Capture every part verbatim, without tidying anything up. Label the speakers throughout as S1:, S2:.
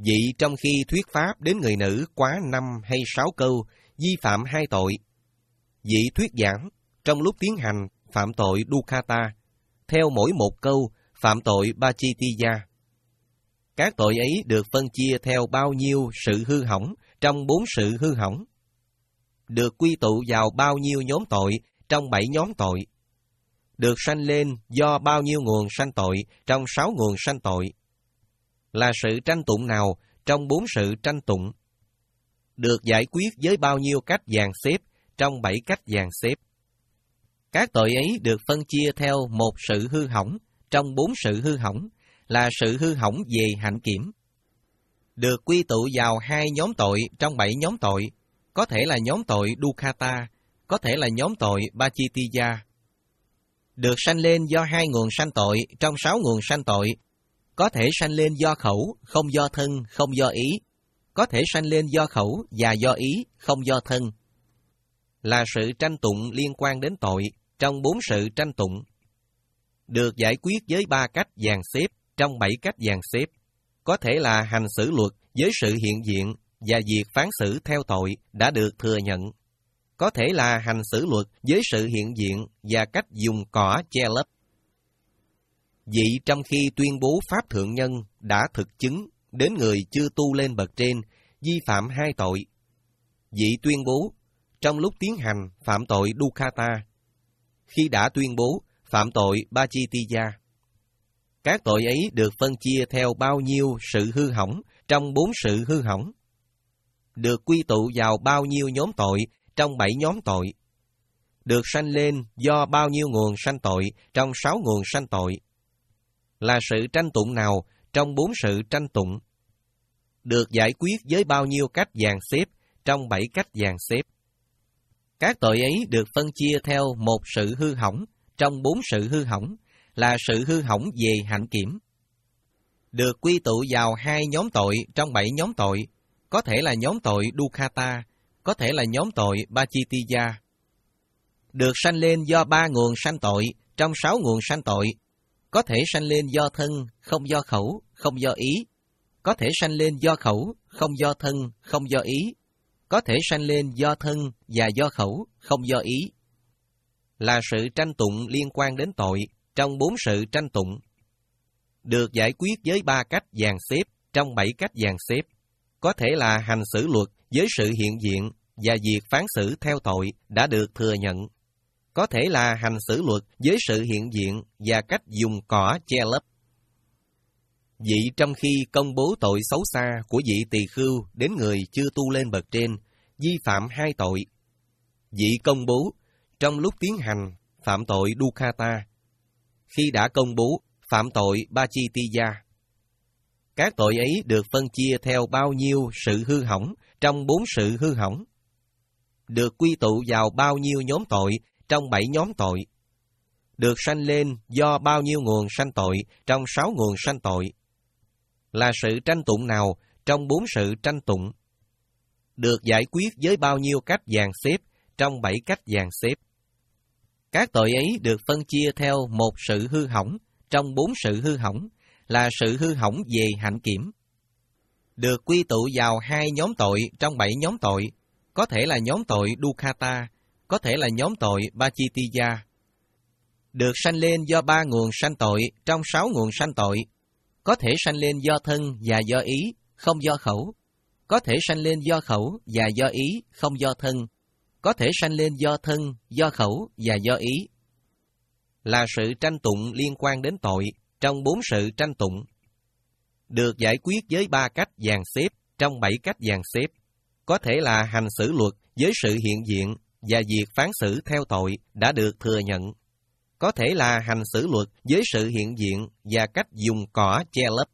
S1: Vị trong khi thuyết pháp đến người nữ quá năm hay sáu câu, vi phạm hai tội. Vị thuyết giảng, trong lúc tiến hành, phạm tội Dukkata, theo mỗi một câu, phạm tội Pachittiya. Các tội ấy được phân chia theo bao nhiêu sự hư hỏng trong bốn sự hư hỏng. Được quy tụ vào bao nhiêu nhóm tội trong bảy nhóm tội. Được sanh lên do bao nhiêu nguồn sanh tội trong sáu nguồn sanh tội. Là sự tranh tụng nào trong bốn sự tranh tụng. Được giải quyết với bao nhiêu cách dàn xếp trong bảy cách dàn xếp. Các tội ấy được phân chia theo một sự hư hỏng trong bốn sự hư hỏng, là sự hư hỏng về hạnh kiểm. Được quy tụ vào hai nhóm tội trong bảy nhóm tội, có thể là nhóm tội Dukkata, có thể là nhóm tội Pachittiya. Được sanh lên do hai nguồn sanh tội trong sáu nguồn sanh tội, có thể sanh lên do khẩu, không do thân, không do ý, có thể sanh lên do khẩu và do ý, không do thân. Là sự tranh tụng liên quan đến tội trong bốn sự tranh tụng. Được giải quyết với ba cách dàn xếp trong bảy cách dàn xếp, có thể là hành xử luật với sự hiện diện và việc phán xử theo tội đã được thừa nhận. Có thể là hành xử luật với sự hiện diện và cách dùng cỏ che lấp. Vị trong khi tuyên bố Pháp Thượng Nhân đã thực chứng đến người chưa tu lên bậc trên, vi phạm hai tội. Vị tuyên bố, trong lúc tiến hành phạm tội Dukkata, khi đã tuyên bố phạm tội Pachittiya. Các tội ấy được phân chia theo bao nhiêu sự hư hỏng trong bốn sự hư hỏng. Được quy tụ vào bao nhiêu nhóm tội trong bảy nhóm tội. Được sanh lên do bao nhiêu nguồn sanh tội trong sáu nguồn sanh tội. Là sự tranh tụng nào trong bốn sự tranh tụng. Được giải quyết với bao nhiêu cách dàn xếp trong bảy cách dàn xếp. Các tội ấy được phân chia theo một sự hư hỏng trong bốn sự hư hỏng, là sự hư hỏng về hạnh kiểm. Được quy tụ vào hai nhóm tội trong bảy nhóm tội, có thể là nhóm tội Dukkata, có thể là nhóm tội Pachittiya. Được sanh lên do ba nguồn sanh tội trong sáu nguồn sanh tội, có thể sanh lên do thân, không do khẩu, không do ý, có thể sanh lên do khẩu, không do thân, không do ý, có thể sanh lên do thân và do khẩu, không do ý. Là sự tranh tụng liên quan đến tội trong bốn sự tranh tụng. Được giải quyết với ba cách dàn xếp trong bảy cách dàn xếp, có thể là hành xử luật với sự hiện diện và việc phán xử theo tội đã được thừa nhận. Có thể là hành xử luật với sự hiện diện và cách dùng cỏ che lấp. Vị trong khi công bố tội xấu xa của vị tỳ khưu đến người chưa tu lên bậc trên, vi phạm hai tội. Vị công bố, trong lúc tiến hành, phạm tội Dukkata. Khi đã công bố, phạm tội Pachittiya. Các tội ấy được phân chia theo bao nhiêu sự hư hỏng trong bốn sự hư hỏng. Được quy tụ vào bao nhiêu nhóm tội trong bảy nhóm tội. Được sanh lên do bao nhiêu nguồn sanh tội trong sáu nguồn sanh tội. Là sự tranh tụng nào trong bốn sự tranh tụng. Được giải quyết với bao nhiêu cách dàn xếp trong bảy cách dàn xếp. Các tội ấy được phân chia theo một sự hư hỏng trong bốn sự hư hỏng, là sự hư hỏng về hạnh kiểm. Được quy tụ vào hai nhóm tội trong bảy nhóm tội, có thể là nhóm tội Dukkata, có thể là nhóm tội Pachittiya. Được sanh lên do ba nguồn sanh tội trong sáu nguồn sanh tội, có thể sanh lên do thân và do ý, không do khẩu, có thể sanh lên do khẩu và do ý, không do thân, có thể sanh lên do thân, do khẩu và do ý. Là sự tranh tụng liên quan đến tội trong bốn sự tranh tụng. Được giải quyết với ba cách dàn xếp trong bảy cách dàn xếp, có thể là hành xử luật với sự hiện diện và việc phán xử theo tội đã được thừa nhận. Có thể là hành xử luật với sự hiện diện và cách dùng cỏ che lấp.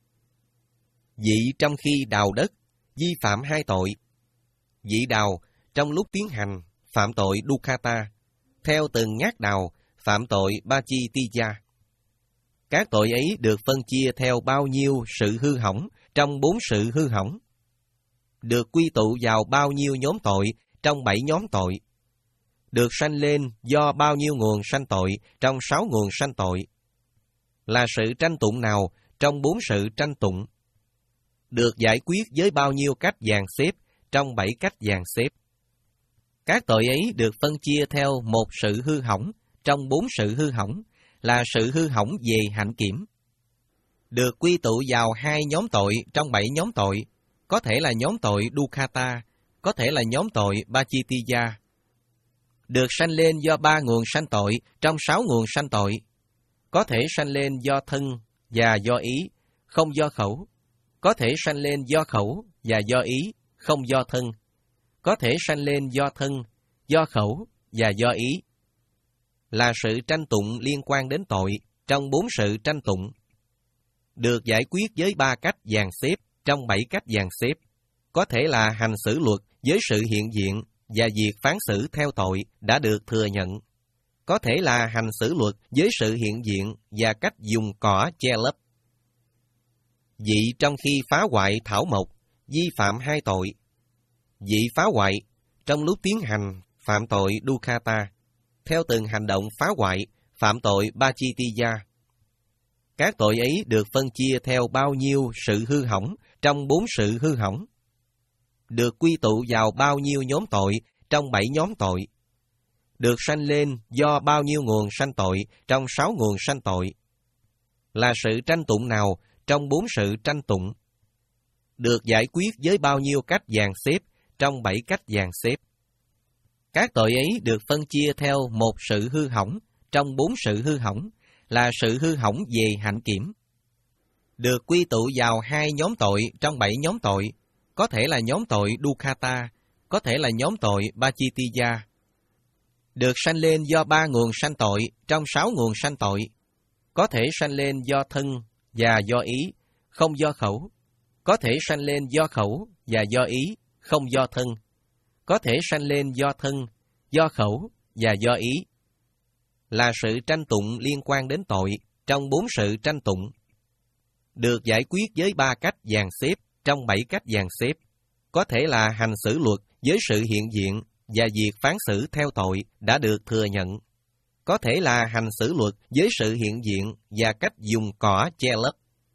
S1: Vị trong khi đào đất, vi phạm hai tội. Vị đào, trong lúc tiến hành, phạm tội Dukkata, theo từng nhát đào, phạm tội Pachittiya. Các tội ấy được phân chia theo bao nhiêu sự hư hỏng trong bốn sự hư hỏng. Được quy tụ vào bao nhiêu nhóm tội trong bảy nhóm tội. Được sanh lên do bao nhiêu nguồn sanh tội trong sáu nguồn sanh tội. Là sự tranh tụng nào trong bốn sự tranh tụng. được giải quyết với bao nhiêu cách dàn xếp trong bảy cách dàn xếp. Các tội ấy được phân chia theo một sự hư hỏng trong bốn sự hư hỏng, là sự hư hỏng về hạnh kiểm. Được quy tụ vào hai nhóm tội trong bảy nhóm tội, có thể là nhóm tội Dukkata, có thể là nhóm tội Pacittiya. Được sanh lên do ba nguồn sanh tội trong sáu nguồn sanh tội, có thể sanh lên do thân và do ý, không do khẩu, có thể sanh lên do khẩu và do ý, không do thân, có thể sanh lên do thân, do khẩu và do ý. Là sự tranh tụng liên quan đến tội trong bốn sự tranh tụng. Được giải quyết với ba cách dàn xếp trong bảy cách dàn xếp, có thể là hành xử luật với sự hiện diện và việc phán xử theo tội đã được thừa nhận, có thể là hành xử luật với sự hiện diện và cách dùng cỏ che lấp. Vị trong khi phá hoại thảo mộc, vi phạm hai tội. Vị phá hoại trong lúc tiến hành phạm tội Dukkata, theo từng hành động phá hoại phạm tội Pacittiya. Các tội ấy được phân chia theo bao nhiêu sự hư hỏng trong bốn sự hư hỏng. Được quy tụ vào bao nhiêu nhóm tội trong bảy nhóm tội. Được sanh lên do bao nhiêu nguồn sanh tội trong sáu nguồn sanh tội. Là sự tranh tụng nào trong bốn sự tranh tụng. Được giải quyết với bao nhiêu cách dàn xếp trong bảy cách dàn xếp. Các tội ấy được phân chia theo một sự hư hỏng trong bốn sự hư hỏng, là sự hư hỏng về hạnh kiểm. Được quy tụ vào hai nhóm tội trong bảy nhóm tội, có thể là nhóm tội Dukkata, có thể là nhóm tội Pacittiya. Được sanh lên do ba nguồn sanh tội trong sáu nguồn sanh tội, có thể sanh lên do thân và do ý, không do khẩu, có thể sanh lên do khẩu và do ý, không do thân, có thể sanh lên do thân, do khẩu và do ý. Là sự tranh tụng liên quan đến tội trong bốn sự tranh tụng. Được giải quyết với ba cách dàn xếp trong bảy cách dàn xếp, có thể là hành xử luật với sự hiện diện và việc phán xử theo tội đã được thừa nhận, có thể là hành xử luật với sự hiện diện và cách dùng cỏ che lấp.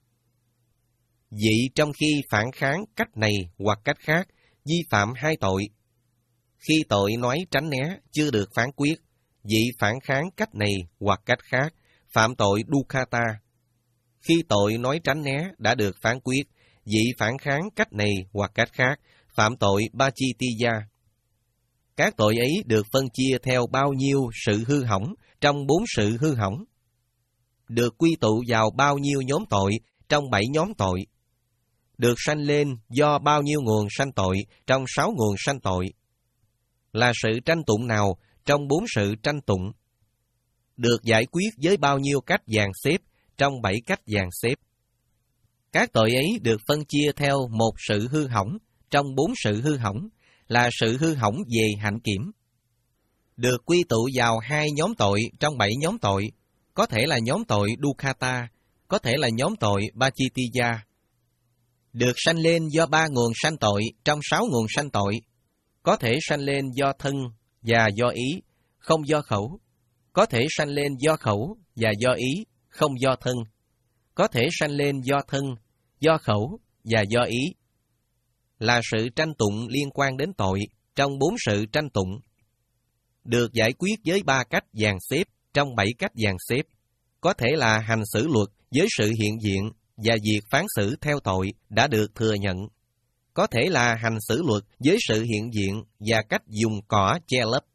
S1: Vị trong khi phản kháng cách này hoặc cách khác, vi phạm hai tội. Khi tội nói tránh né chưa được phán quyết, vị phản kháng cách này hoặc cách khác, phạm tội Dukkata. Khi tội nói tránh né đã được phán quyết, vị phản kháng cách này hoặc cách khác, phạm tội Pacittiya. Các tội ấy được phân chia theo bao nhiêu sự hư hỏng trong bốn sự hư hỏng. Được quy tụ vào bao nhiêu nhóm tội trong bảy nhóm tội. Được sanh lên do bao nhiêu nguồn sanh tội trong sáu nguồn sanh tội. Là sự tranh tụng nào trong bốn sự tranh tụng. Được giải quyết với bao nhiêu cách dàn xếp trong bảy cách dàn xếp. Các tội ấy được phân chia theo một sự hư hỏng trong bốn sự hư hỏng, là sự hư hỏng về hạnh kiểm. Được quy tụ vào hai nhóm tội trong bảy nhóm tội, có thể là nhóm tội Dukkata, có thể là nhóm tội Pacittiya. Được sanh lên do ba nguồn sanh tội trong sáu nguồn sanh tội, có thể sanh lên do thân và do ý, không do khẩu, có thể sanh lên do khẩu và do ý, không do thân, có thể sanh lên do thân, do khẩu và do ý. Là sự tranh tụng liên quan đến tội trong bốn sự tranh tụng. Được giải quyết với ba cách dàn xếp trong bảy cách dàn xếp, có thể là hành xử luật với sự hiện diện và việc phán xử theo tội đã được thừa nhận, có thể là hành xử luật với sự hiện diện và cách dùng cỏ che lấp.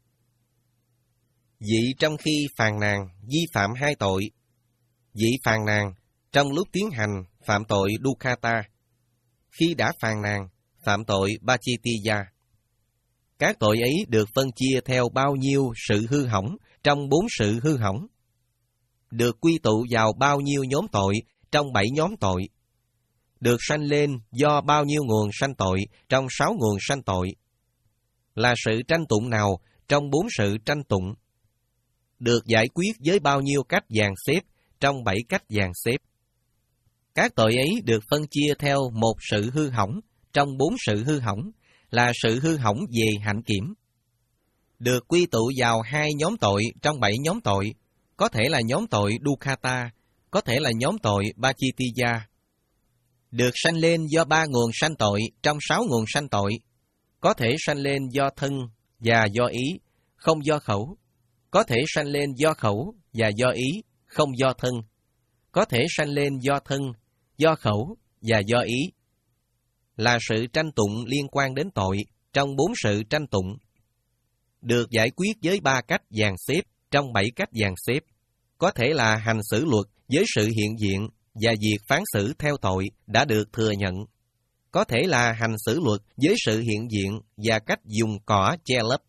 S1: Vị trong khi phàn nàn vi phạm hai tội. Vị phàn nàn trong lúc tiến hành phạm tội Dukkata, khi đã phàn nàn phạm tội Pacittiya. Các tội ấy được phân chia theo bao nhiêu sự hư hỏng trong bốn sự hư hỏng. Được quy tụ vào bao nhiêu nhóm tội trong bảy nhóm tội. Được sanh lên do bao nhiêu nguồn sanh tội trong sáu nguồn sanh tội. Là sự tranh tụng nào trong bốn sự tranh tụng. Được giải quyết với bao nhiêu cách dàn xếp trong bảy cách dàn xếp. Các tội ấy được phân chia theo một sự hư hỏng trong bốn sự hư hỏng, là sự hư hỏng về hạnh kiểm. Được quy tụ vào hai nhóm tội trong bảy nhóm tội, có thể là nhóm tội Dukkata, có thể là nhóm tội Pacittiya. được sanh lên do ba nguồn sanh tội trong sáu nguồn sanh tội, có thể sanh lên do thân và do ý, không do khẩu, có thể sanh lên do khẩu và do ý, không do thân, có thể sanh lên do thân, do khẩu và do ý, là sự tranh tụng liên quan đến tội trong bốn sự tranh tụng, được giải quyết với ba cách dàn xếp trong bảy cách dàn xếp, có thể là hành xử luật với sự hiện diện và việc phán xử theo tội đã được thừa nhận, có thể là hành xử luật với sự hiện diện và cách dùng cỏ che lấp.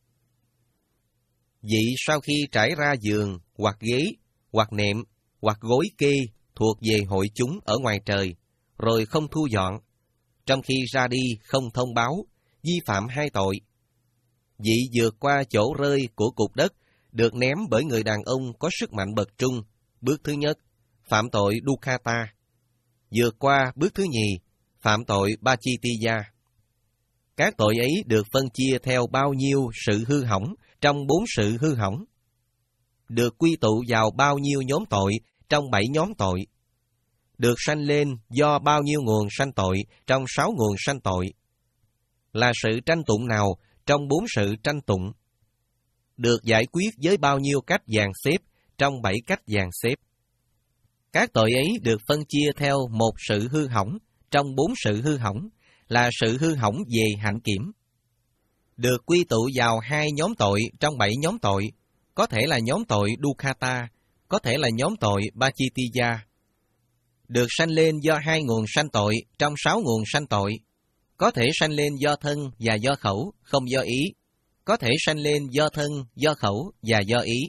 S1: Vị sau khi trải ra giường, hoặc ghế, hoặc nệm, hoặc gối kê thuộc về hội chúng ở ngoài trời, rồi không thu dọn, trong khi ra đi không thông báo, vi phạm hai tội. Vị vượt qua chỗ rơi của cục đất, được ném bởi người đàn ông có sức mạnh bậc trung, bước thứ nhất, phạm tội Dukkata. Vượt qua bước thứ nhì, phạm tội Pacittiya. Các tội ấy được phân chia theo bao nhiêu sự hư hỏng trong bốn sự hư hỏng, được quy tụ vào bao nhiêu nhóm tội trong bảy nhóm tội, được sanh lên do bao nhiêu nguồn sanh tội trong sáu nguồn sanh tội, là sự tranh tụng nào trong bốn sự tranh tụng, được giải quyết với bao nhiêu cách dàn xếp trong bảy cách dàn xếp. Các tội ấy được phân chia theo một sự hư hỏng trong bốn sự hư hỏng, là sự hư hỏng về hạnh kiểm, được quy tụ vào hai nhóm tội trong bảy nhóm tội, có thể là nhóm tội Dukkata, có thể là nhóm tội Pacittiya, được sanh lên do hai nguồn sanh tội trong sáu nguồn sanh tội, có thể sanh lên do thân và do khẩu, không do ý, có thể sanh lên do thân, do khẩu và do ý.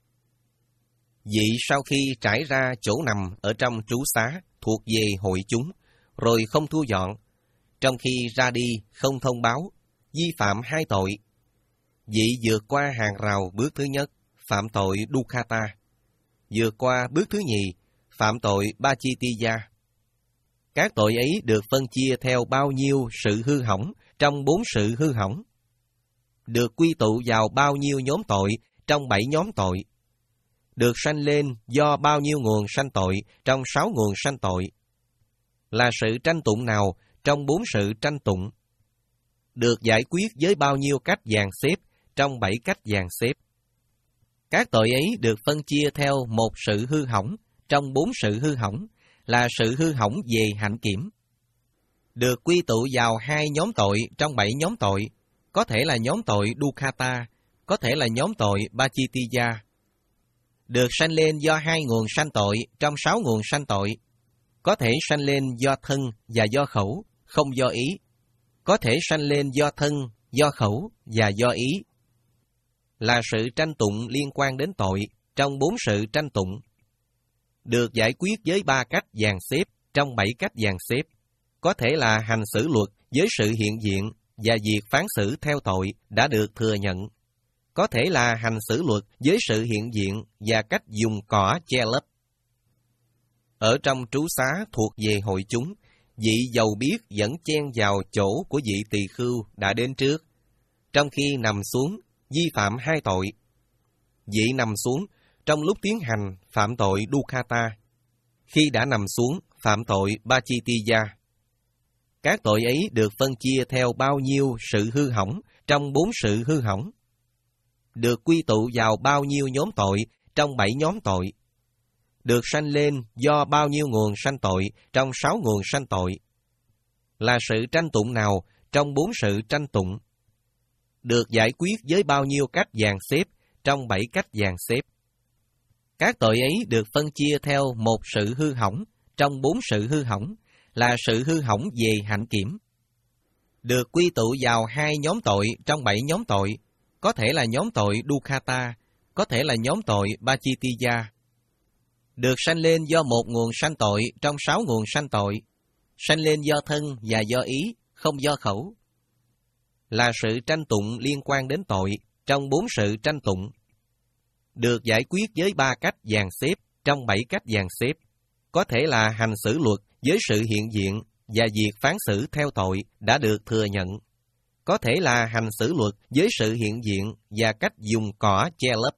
S1: Vị sau khi trải ra chỗ nằm ở trong trú xá thuộc về hội chúng, rồi không thu dọn, trong khi ra đi không thông báo, vi phạm hai tội. Vị vượt qua hàng rào bước thứ nhất, phạm tội Dukkata. Vượt qua bước thứ nhì, phạm tội Pacittiya. Các tội ấy được phân chia theo bao nhiêu sự hư hỏng trong bốn sự hư hỏng, được quy tụ vào bao nhiêu nhóm tội trong bảy nhóm tội, được sanh lên do bao nhiêu nguồn sanh tội trong sáu nguồn sanh tội, là sự tranh tụng nào trong bốn sự tranh tụng, được giải quyết với bao nhiêu cách dàn xếp trong bảy cách dàn xếp. Các tội ấy được phân chia theo một sự hư hỏng trong bốn sự hư hỏng, là sự hư hỏng về hạnh kiểm, được quy tụ vào hai nhóm tội trong bảy nhóm tội, có thể là nhóm tội Dukkata, có thể là nhóm tội Pacittiya, được sanh lên do hai nguồn sanh tội trong sáu nguồn sanh tội, có thể sanh lên do thân và do khẩu, không do ý, có thể sanh lên do thân, do khẩu và do ý, là sự tranh tụng liên quan đến tội trong bốn sự tranh tụng, được giải quyết với ba cách dàn xếp trong bảy cách dàn xếp, có thể là hành xử luật với sự hiện diện và việc phán xử theo tội đã được thừa nhận, có thể là hành xử luật với sự hiện diện và cách dùng cỏ che lấp. Ở trong trú xá thuộc về hội chúng, vị giàu biết vẫn chen vào chỗ của vị tỳ khưu đã đến trước, trong khi nằm xuống vi phạm hai tội. Vị nằm xuống trong lúc tiến hành phạm tội Dukkata, khi đã nằm xuống phạm tội Pacittiya. Các tội ấy được phân chia theo bao nhiêu sự hư hỏng trong bốn sự hư hỏng, được quy tụ vào bao nhiêu nhóm tội trong bảy nhóm tội, được sanh lên do bao nhiêu nguồn sanh tội trong sáu nguồn sanh tội, là sự tranh tụng nào trong bốn sự tranh tụng, được giải quyết với bao nhiêu cách dàn xếp trong bảy cách dàn xếp. Các tội ấy được phân chia theo một sự hư hỏng trong bốn sự hư hỏng, là sự hư hỏng về hạnh kiểm, được quy tụ vào hai nhóm tội trong bảy nhóm tội, có thể là nhóm tội Dukkata, có thể là nhóm tội Pacittiya, được sanh lên do một nguồn sanh tội trong sáu nguồn sanh tội, sanh lên do thân và do ý, không do khẩu, là sự tranh tụng liên quan đến tội trong bốn sự tranh tụng, được giải quyết với ba cách dàn xếp trong bảy cách dàn xếp, có thể là hành xử luật với sự hiện diện và việc phán xử theo tội đã được thừa nhận, có thể là hành xử luật với sự hiện diện và cách dùng cỏ che lấp.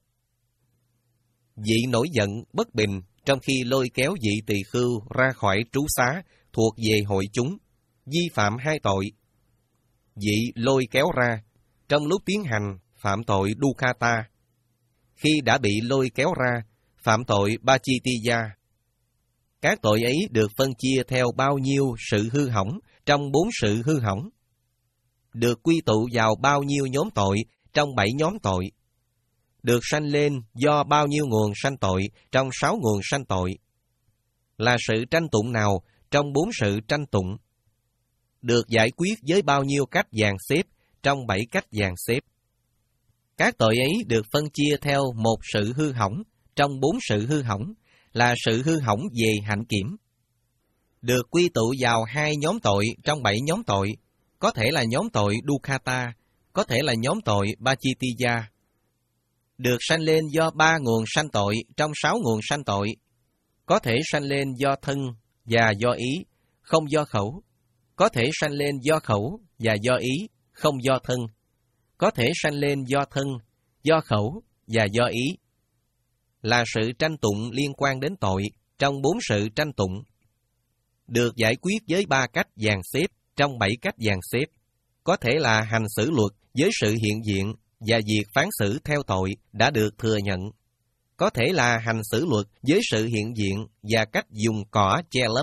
S1: Vị nổi giận bất bình trong khi lôi kéo vị tỳ khưu ra khỏi trú xá thuộc về hội chúng, vi phạm hai tội. Vị lôi kéo ra, trong lúc tiến hành phạm tội Dukkata. Khi đã bị lôi kéo ra, phạm tội Pacittiya. Các tội ấy được phân chia theo bao nhiêu sự hư hỏng trong bốn sự hư hỏng. Được quy tụ vào bao nhiêu nhóm tội trong bảy nhóm tội. Được sanh lên do bao nhiêu nguồn sanh tội trong sáu nguồn sanh tội. Là sự tranh tụng nào trong bốn sự tranh tụng. Được giải quyết với bao nhiêu cách dàn xếp trong bảy cách dàn xếp. Các tội ấy được phân chia theo một sự hư hỏng trong bốn sự hư hỏng, là sự hư hỏng về hạnh kiểm. Được quy tụ vào hai nhóm tội trong bảy nhóm tội, có thể là nhóm tội Dukkata, có thể là nhóm tội Pacittiya. Được sanh lên do ba nguồn sanh tội trong sáu nguồn sanh tội, có thể sanh lên do thân và do ý, không do khẩu, có thể sanh lên do khẩu và do ý, không do thân, có thể sanh lên do thân, do khẩu và do ý. Là sự tranh tụng liên quan đến tội trong bốn sự tranh tụng. Được giải quyết với ba cách dàn xếp trong bảy cách dàn xếp, có thể là hành xử luật với sự hiện diện và việc phán xử theo tội đã được thừa nhận. Có thể là hành xử luật với sự hiện diện và cách dùng cỏ che lấp.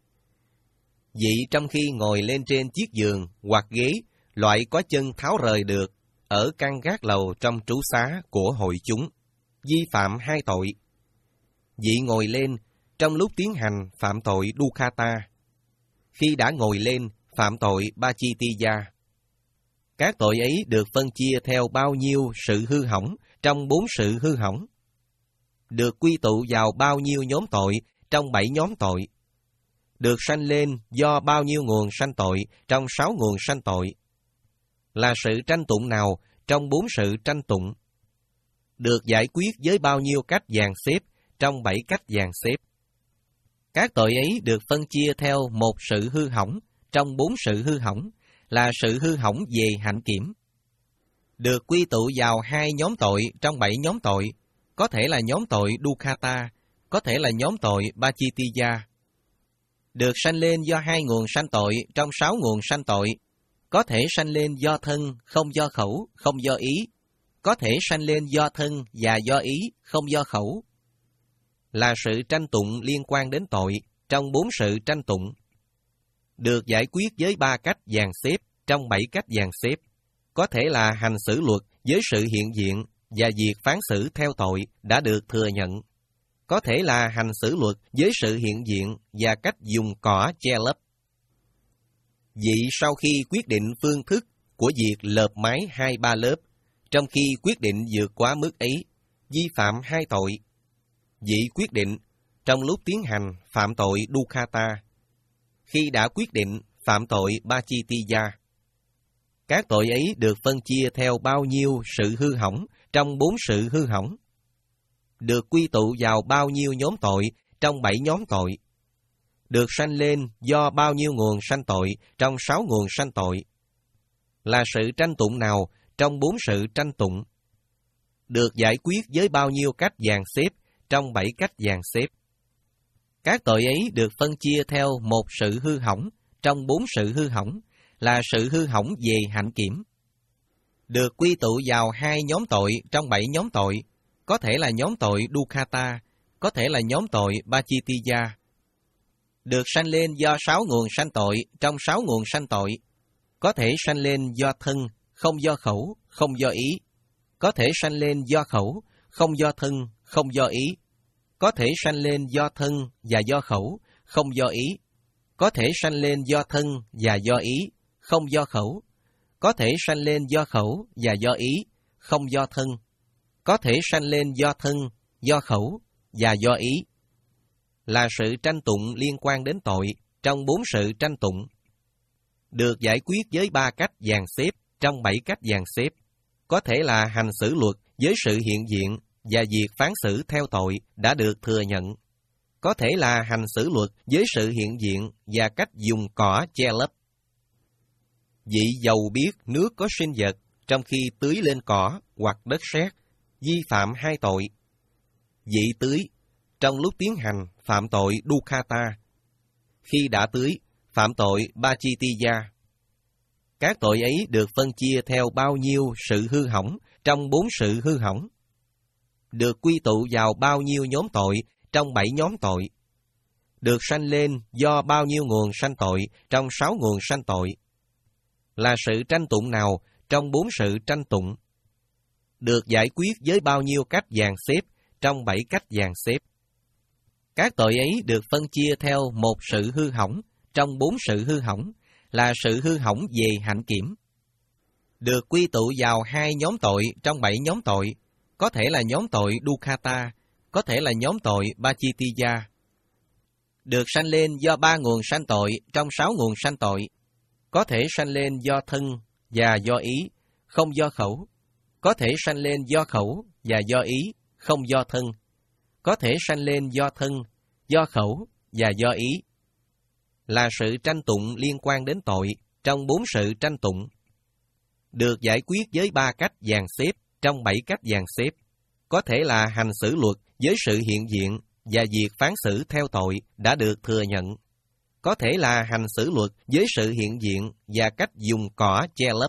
S1: Vị trong khi ngồi lên trên chiếc giường hoặc ghế, loại có chân tháo rời được, ở căn gác lầu trong trú xá của hội chúng, vi phạm hai tội. Vị ngồi lên, trong lúc tiến hành phạm tội Dukkata. Khi đã ngồi lên, phạm tội Pacittiya. Các tội ấy được phân chia theo bao nhiêu sự hư hỏng trong bốn sự hư hỏng. Được quy tụ vào bao nhiêu nhóm tội trong bảy nhóm tội. Được sanh lên do bao nhiêu nguồn sanh tội trong sáu nguồn sanh tội. Là sự tranh tụng nào trong bốn sự tranh tụng. Được giải quyết với bao nhiêu cách dàn xếp trong bảy cách dàn xếp. Các tội ấy được phân chia theo một sự hư hỏng trong bốn sự hư hỏng, là sự hư hỏng về hạnh kiểm. Được quy tụ vào hai nhóm tội trong bảy nhóm tội, có thể là nhóm tội Dukkata, có thể là nhóm tội Pacittiya. Được sanh lên do hai nguồn sanh tội trong sáu nguồn sanh tội, có thể sanh lên do thân, không do khẩu, không do ý, có thể sanh lên do thân và do ý, không do khẩu. Là sự tranh tụng liên quan đến tội trong bốn sự tranh tụng. Được giải quyết với ba cách dàn xếp trong bảy cách dàn xếp, có thể là hành xử luật với sự hiện diện và việc phán xử theo tội đã được thừa nhận. Có thể là hành xử luật với sự hiện diện và cách dùng cỏ che lấp. Vị sau khi quyết định phương thức của việc lợp mái hai ba lớp, trong khi quyết định vượt quá mức ấy, vi phạm hai tội. Vị quyết định trong lúc tiến hành phạm tội Dukkata. Khi đã quyết định phạm tội Pacittiya. Các tội ấy được phân chia theo bao nhiêu sự hư hỏng trong bốn sự hư hỏng. Được quy tụ vào bao nhiêu nhóm tội trong bảy nhóm tội. Được sanh lên do bao nhiêu nguồn sanh tội trong sáu nguồn sanh tội. Là sự tranh tụng nào trong bốn sự tranh tụng. Được giải quyết với bao nhiêu cách dàn xếp trong bảy cách dàn xếp. Các tội ấy được phân chia theo một sự hư hỏng trong bốn sự hư hỏng, là sự hư hỏng về hạnh kiểm. Được quy tụ vào hai nhóm tội trong bảy nhóm tội, có thể là nhóm tội Dukkata, có thể là nhóm tội Pacittiya. Được sanh lên do sáu nguồn sanh tội trong sáu nguồn sanh tội, có thể sanh lên do thân, không do khẩu, không do ý, có thể sanh lên do khẩu, không do thân, không do ý, có thể sanh lên do thân và do khẩu, không do ý, có thể sanh lên do thân và do ý, không do khẩu, có thể sanh lên do khẩu và do ý, không do thân, có thể sanh lên do thân, do khẩu và do ý. Là sự tranh tụng liên quan đến tội trong bốn sự tranh tụng. Được giải quyết với ba cách dàn xếp trong bảy cách dàn xếp, có thể là hành xử luật với sự hiện diện và việc phán xử theo tội đã được thừa nhận. Có thể là hành xử luật với sự hiện diện và cách dùng cỏ che lấp. Vị dầu biết nước có sinh vật trong khi tưới lên cỏ hoặc đất sét, vi phạm hai tội. Vị tưới trong lúc tiến hành phạm tội Dukkata. Khi đã tưới, phạm tội Pachitiya. Các tội ấy được phân chia theo bao nhiêu sự hư hỏng trong bốn sự hư hỏng? Được quy tụ vào bao nhiêu nhóm tội trong bảy nhóm tội? Được sanh lên do bao nhiêu nguồn sanh tội trong sáu nguồn sanh tội? Là sự tranh tụng nào trong bốn sự tranh tụng? Được giải quyết với bao nhiêu cách dàn xếp trong bảy cách dàn xếp? Các tội ấy được phân chia theo một sự hư hỏng trong bốn sự hư hỏng, là sự hư hỏng về hạnh kiểm. Được quy tụ vào hai nhóm tội trong bảy nhóm tội, có thể là nhóm tội Dukkata, có thể là nhóm tội Pachitiya. Được sanh lên do ba nguồn sanh tội trong sáu nguồn sanh tội, có thể sanh lên do thân và do ý, không do khẩu, có thể sanh lên do khẩu và do ý, không do thân, có thể sanh lên do thân, do khẩu và do ý. Là sự tranh tụng liên quan đến tội trong bốn sự tranh tụng. Được giải quyết với ba cách dàn xếp trong bảy cách dàn xếp, có thể là hành xử luật với sự hiện diện và việc phán xử theo tội đã được thừa nhận, có thể là hành xử luật với sự hiện diện và cách dùng cỏ che lấp.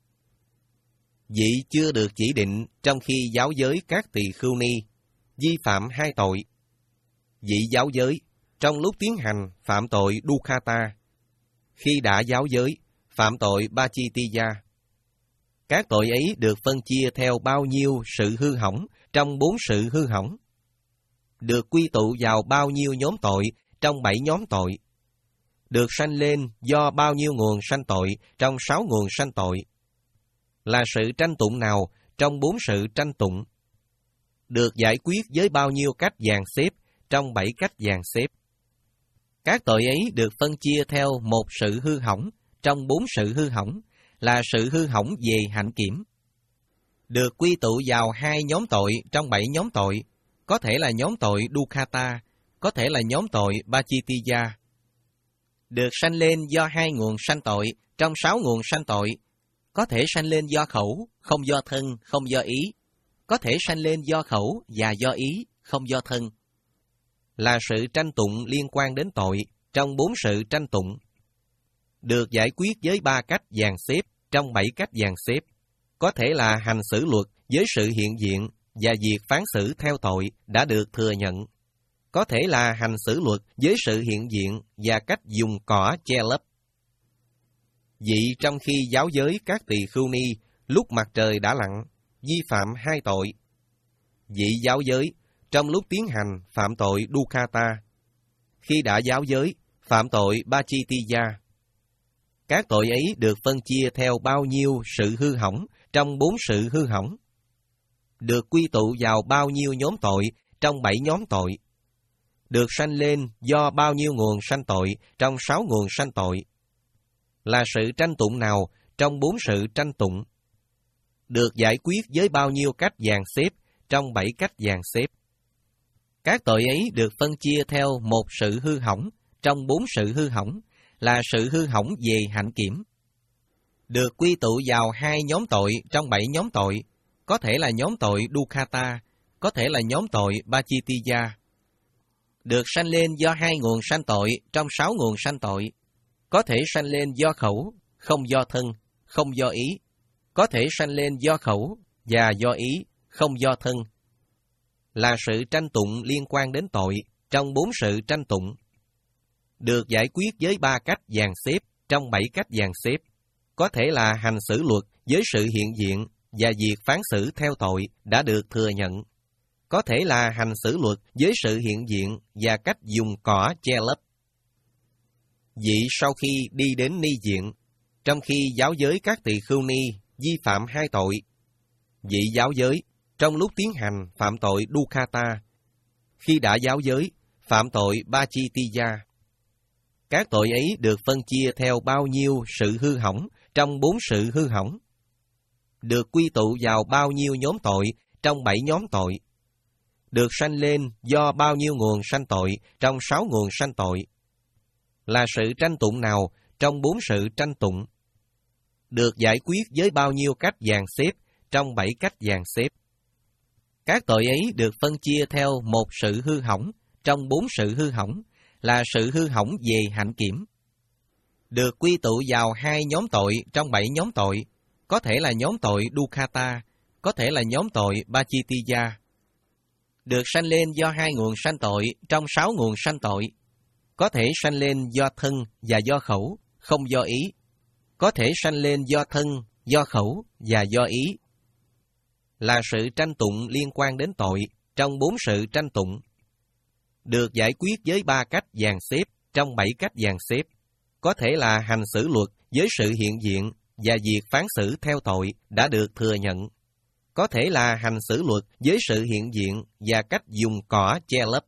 S1: Vị chưa được chỉ định trong khi giáo giới các tỳ khưu ni, vi phạm hai tội. Vị giáo giới trong lúc tiến hành phạm tội Dukkata, khi đã giáo giới phạm tội Pachitiya. Các tội ấy được phân chia theo bao nhiêu sự hư hỏng trong bốn sự hư hỏng? Được quy tụ vào bao nhiêu nhóm tội trong bảy nhóm tội? Được sanh lên do bao nhiêu nguồn sanh tội trong sáu nguồn sanh tội? Là sự tranh tụng nào trong bốn sự tranh tụng? Được giải quyết với bao nhiêu cách dàn xếp trong bảy cách dàn xếp? Các tội ấy được phân chia theo một sự hư hỏng trong bốn sự hư hỏng, là sự hư hỏng về hạnh kiểm. Được quy tụ vào hai nhóm tội trong bảy nhóm tội, có thể là nhóm tội Dukkata, có thể là nhóm tội Pachitiya. Được sanh lên do hai nguồn sanh tội trong sáu nguồn sanh tội, có thể sanh lên do khẩu, không do thân, không do ý, có thể sanh lên do khẩu và do ý, không do thân. Là sự tranh tụng liên quan đến tội trong bốn sự tranh tụng. Được giải quyết với ba cách dàn xếp trong bảy cách dàn xếp, có thể là hành xử luật với sự hiện diện và việc phán xử theo tội đã được thừa nhận, có thể là hành xử luật với sự hiện diện và cách dùng cỏ che lấp. Vị trong khi giáo giới các tỳ khưu ni lúc mặt trời đã lặn, vi phạm hai tội. Vị giáo giới trong lúc tiến hành phạm tội Dukkata, khi đã giáo giới phạm tội Pachitiya. Các tội ấy được phân chia theo bao nhiêu sự hư hỏng trong bốn sự hư hỏng? Được quy tụ vào bao nhiêu nhóm tội trong bảy nhóm tội? Được sanh lên do bao nhiêu nguồn sanh tội trong sáu nguồn sanh tội? Là sự tranh tụng nào trong bốn sự tranh tụng? Được giải quyết với bao nhiêu cách dàn xếp trong bảy cách dàn xếp? Các tội ấy được phân chia theo một sự hư hỏng trong bốn sự hư hỏng, là sự hư hỏng về hạnh kiểm. Được quy tụ vào hai nhóm tội trong bảy nhóm tội, có thể là nhóm tội Dukkata, có thể là nhóm tội Pachitiya. Được sanh lên do hai nguồn sanh tội trong sáu nguồn sanh tội, có thể sanh lên do khẩu, không do thân, không do ý, có thể sanh lên do khẩu và do ý, không do thân. Là sự tranh tụng liên quan đến tội trong bốn sự tranh tụng. Được giải quyết với ba cách dàn xếp trong bảy cách dàn xếp, có thể là hành xử luật với sự hiện diện và việc phán xử theo tội đã được thừa nhận, có thể là hành xử luật với sự hiện diện và cách dùng cỏ che lấp. Vị sau khi đi đến ni diện, trong khi giáo giới các tỳ khưu ni vi phạm hai tội. Vị giáo giới trong lúc tiến hành phạm tội Dukkata, khi đã giáo giới phạm tội Pachitiya. Các tội ấy được phân chia theo bao nhiêu sự hư hỏng trong bốn sự hư hỏng? Được quy tụ vào bao nhiêu nhóm tội trong bảy nhóm tội? Được sanh lên do bao nhiêu nguồn sanh tội trong sáu nguồn sanh tội? Là sự tranh tụng nào trong bốn sự tranh tụng? Được giải quyết với bao nhiêu cách dàn xếp trong bảy cách dàn xếp? Các tội ấy được phân chia theo một sự hư hỏng trong bốn sự hư hỏng, là sự hư hỏng về hạnh kiểm. Được quy tụ vào hai nhóm tội trong bảy nhóm tội, có thể là nhóm tội Dukkata, có thể là nhóm tội Pacittiya. Được sanh lên do hai nguồn sanh tội trong sáu nguồn sanh tội, có thể sanh lên do thân và do khẩu, không do ý. Có thể sanh lên do thân, do khẩu và do ý. Là sự tranh tụng liên quan đến tội trong bốn sự tranh tụng. Được giải quyết với ba cách dàn xếp trong bảy cách dàn xếp. Có thể là hành xử luật với sự hiện diện và việc phán xử theo tội đã được thừa nhận. Có thể là hành xử luật với sự hiện diện và cách dùng cỏ che lấp.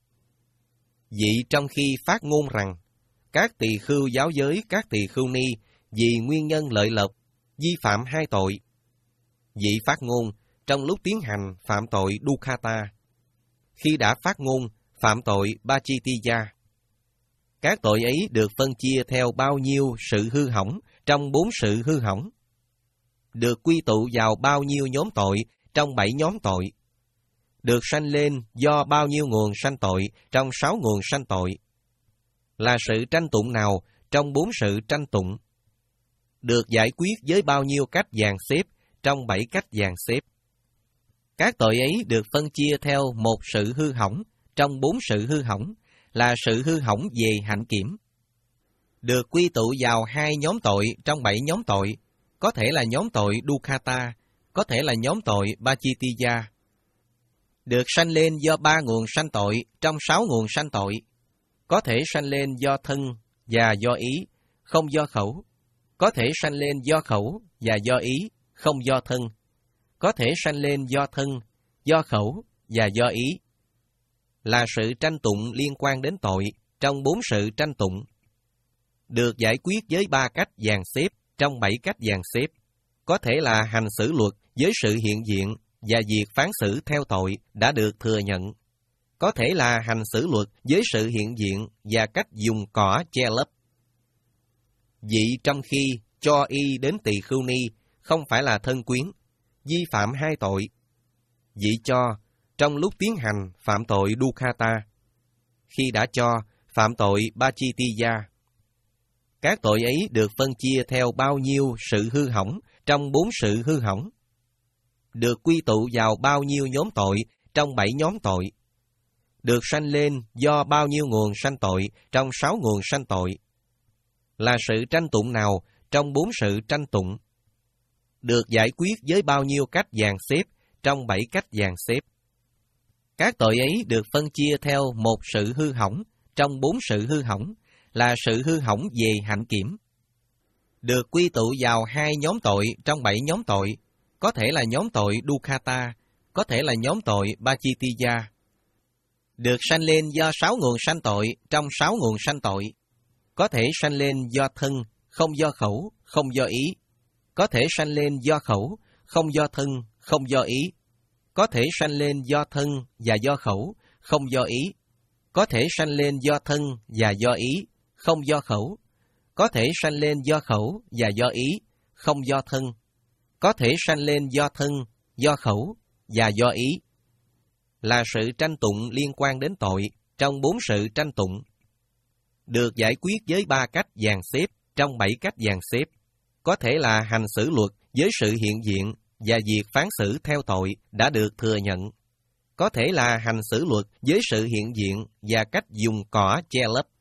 S1: Vị trong khi phát ngôn rằng, các tỳ khưu giáo giới các tỳ khưu ni vì nguyên nhân lợi lộc, vi phạm hai tội. Vị phát ngôn trong lúc tiến hành phạm tội Dukkata. Khi đã phát ngôn phạm tội Pacittiya. Các tội ấy được phân chia theo bao nhiêu sự hư hỏng trong bốn sự hư hỏng. Được quy tụ vào bao nhiêu nhóm tội trong bảy nhóm tội. Được sanh lên do bao nhiêu nguồn sanh tội trong sáu nguồn sanh tội. Là sự tranh tụng nào trong bốn sự tranh tụng. Được giải quyết với bao nhiêu cách dàn xếp trong bảy cách dàn xếp. Các tội ấy được phân chia theo một sự hư hỏng trong bốn sự hư hỏng, là sự hư hỏng về hạnh kiểm. Được quy tụ vào hai nhóm tội trong bảy nhóm tội, có thể là nhóm tội Dukkata, có thể là nhóm tội Pacittiya. Được sanh lên do ba nguồn sanh tội trong sáu nguồn sanh tội, có thể sanh lên do thân và do ý, không do khẩu. Có thể sanh lên do khẩu và do ý, không do thân. Có thể sanh lên do thân, do khẩu và do ý. Là sự tranh tụng liên quan đến tội trong bốn sự tranh tụng. Được giải quyết với ba cách dàn xếp trong bảy cách dàn xếp. Có thể là hành xử luật với sự hiện diện và việc phán xử theo tội đã được thừa nhận. Có thể là hành xử luật với sự hiện diện và cách dùng cỏ che lấp. Vị trong khi cho y đến tỳ khưu ni không phải là thân quyến, vi phạm hai tội. Vị cho trong lúc tiến hành phạm tội Dukkata, khi đã cho phạm tội Pacittiya. Các tội ấy được phân chia theo bao nhiêu sự hư hỏng trong bốn sự hư hỏng. Được quy tụ vào bao nhiêu nhóm tội trong bảy nhóm tội. Được sanh lên do bao nhiêu nguồn sanh tội trong sáu nguồn sanh tội. Là sự tranh tụng nào trong bốn sự tranh tụng. Được giải quyết với bao nhiêu cách dàn xếp trong bảy cách dàn xếp. Các tội ấy được phân chia theo một sự hư hỏng trong bốn sự hư hỏng, là sự hư hỏng về hạnh kiểm. Được quy tụ vào hai nhóm tội trong bảy nhóm tội, có thể là nhóm tội Dukkata, có thể là nhóm tội Pacittiya. Được sanh lên do sáu nguồn sanh tội trong sáu nguồn sanh tội, có thể sanh lên do thân, không do khẩu, không do ý. Có thể sanh lên do khẩu, không do thân, không do ý. Có thể sanh lên do thân và do khẩu, không do ý. Có thể sanh lên do thân và do ý, không do khẩu. Có thể sanh lên do khẩu và do ý, không do thân. Có thể sanh lên do thân, do khẩu và do ý. Là sự tranh tụng liên quan đến tội trong bốn sự tranh tụng. Được giải quyết với ba cách dàn xếp trong bảy cách dàn xếp. Có thể là hành xử luật với sự hiện diện và việc phán xử theo tội đã được thừa nhận. Có thể là hành xử luật với sự hiện diện và cách dùng cỏ che lấp.